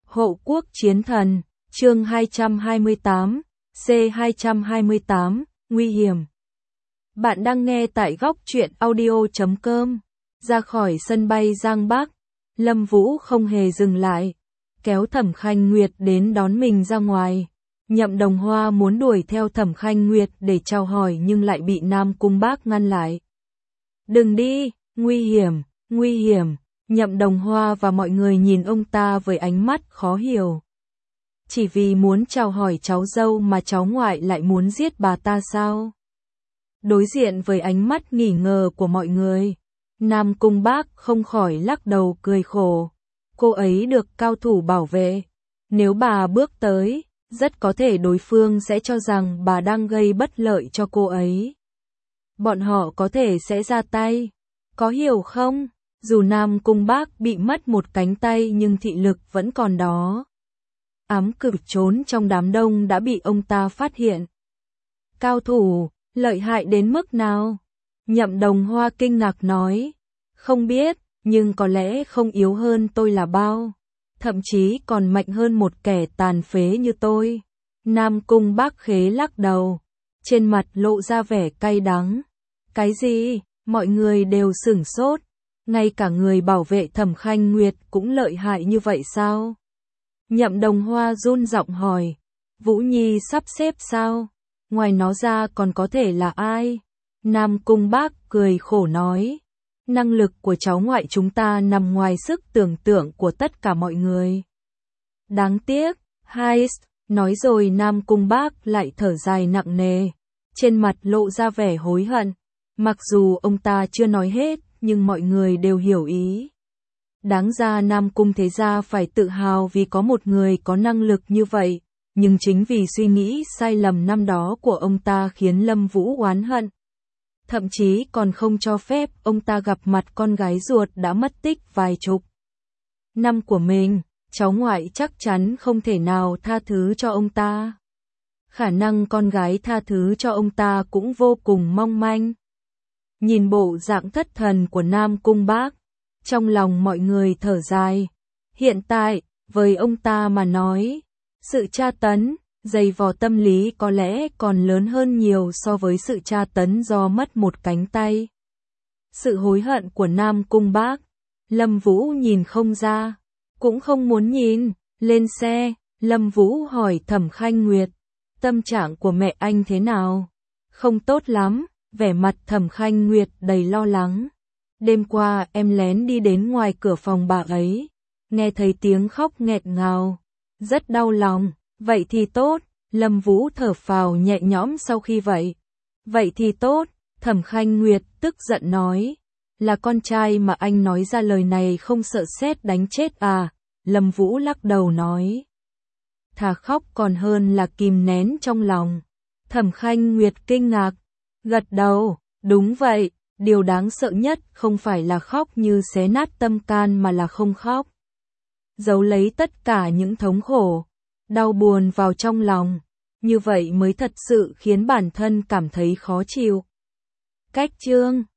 Hộ quốc chiến thần, chương 228, C228, nguy hiểm. Bạn đang nghe tại góc truyện audio.com. Ra khỏi sân bay Giang Bắc, Lâm Vũ không hề dừng lại, kéo Thẩm Khanh Nguyệt đến đón mình ra ngoài. Nhậm Đồng Hoa muốn đuổi theo Thẩm Khanh Nguyệt để chào hỏi nhưng lại bị Nam Cung Bác ngăn lại. Đừng đi, nguy hiểm, nguy hiểm. Nhậm Đồng Hoa và mọi người nhìn ông ta với ánh mắt khó hiểu. Chỉ vì muốn chào hỏi cháu dâu mà cháu ngoại lại muốn giết bà ta sao? Đối diện với ánh mắt nghi ngờ của mọi người, Nam Cung Bác không khỏi lắc đầu cười khổ. Cô ấy được cao thủ bảo vệ. Nếu bà bước tới, rất có thể đối phương sẽ cho rằng bà đang gây bất lợi cho cô ấy. Bọn họ có thể sẽ ra tay. Có hiểu không? Dù Nam Cung Bác bị mất một cánh tay nhưng thị lực vẫn còn đó. Ám cử trốn trong đám đông đã bị ông ta phát hiện. Cao thủ, lợi hại đến mức nào? Nhậm Đồng Hoa kinh ngạc nói. Không biết, nhưng có lẽ không yếu hơn tôi là bao. Thậm chí còn mạnh hơn một kẻ tàn phế như tôi. Nam Cung Bác khế lắc đầu. Trên mặt lộ ra vẻ cay đắng. Cái gì? Mọi người đều sửng sốt. Ngay cả người bảo vệ Thẩm Khanh Nguyệt cũng lợi hại như vậy sao? Nhậm Đồng Hoa run giọng hỏi. Vũ Nhi sắp xếp sao? Ngoài nó ra còn có thể là ai? Nam Cung Bác cười khổ nói. Năng lực của cháu ngoại chúng ta nằm ngoài sức tưởng tượng của tất cả mọi người. Đáng tiếc, Heist, nói rồi Nam Cung Bác lại thở dài nặng nề. Trên mặt lộ ra vẻ hối hận. Mặc dù ông ta chưa nói hết, nhưng mọi người đều hiểu ý. Đáng ra Nam Cung Thế Gia phải tự hào vì có một người có năng lực như vậy, nhưng chính vì suy nghĩ sai lầm năm đó của ông ta khiến Lâm Vũ oán hận. Thậm chí còn không cho phép ông ta gặp mặt con gái ruột đã mất tích vài chục năm của mình, cháu ngoại chắc chắn không thể nào tha thứ cho ông ta. Khả năng con gái tha thứ cho ông ta cũng vô cùng mong manh. Nhìn bộ dạng thất thần của Nam Cung Bác, trong lòng mọi người thở dài. Hiện tại, với ông ta mà nói, sự tra tấn, dày vò tâm lý có lẽ còn lớn hơn nhiều so với sự tra tấn do mất một cánh tay. Sự hối hận của Nam Cung Bác, Lâm Vũ nhìn không ra, cũng không muốn nhìn. Lên xe, Lâm Vũ hỏi Thẩm Khanh Nguyệt, tâm trạng của mẹ anh thế nào? Không tốt lắm. Vẻ mặt Thẩm Khanh Nguyệt đầy lo lắng. Đêm qua em lén đi đến ngoài cửa phòng bà ấy, nghe thấy tiếng khóc nghẹt ngào, rất đau lòng. Vậy thì tốt, Lâm Vũ thở phào nhẹ nhõm sau khi vậy. Vậy thì tốt, Thẩm Khanh Nguyệt tức giận nói, là con trai mà anh nói ra lời này không sợ sét đánh chết à? Lâm Vũ lắc đầu nói, thà khóc còn hơn là kìm nén trong lòng. Thẩm Khanh Nguyệt kinh ngạc, gật đầu, đúng vậy, điều đáng sợ nhất không phải là khóc như xé nát tâm can mà là không khóc. Giấu lấy tất cả những thống khổ, đau buồn vào trong lòng, như vậy mới thật sự khiến bản thân cảm thấy khó chịu. Cách chương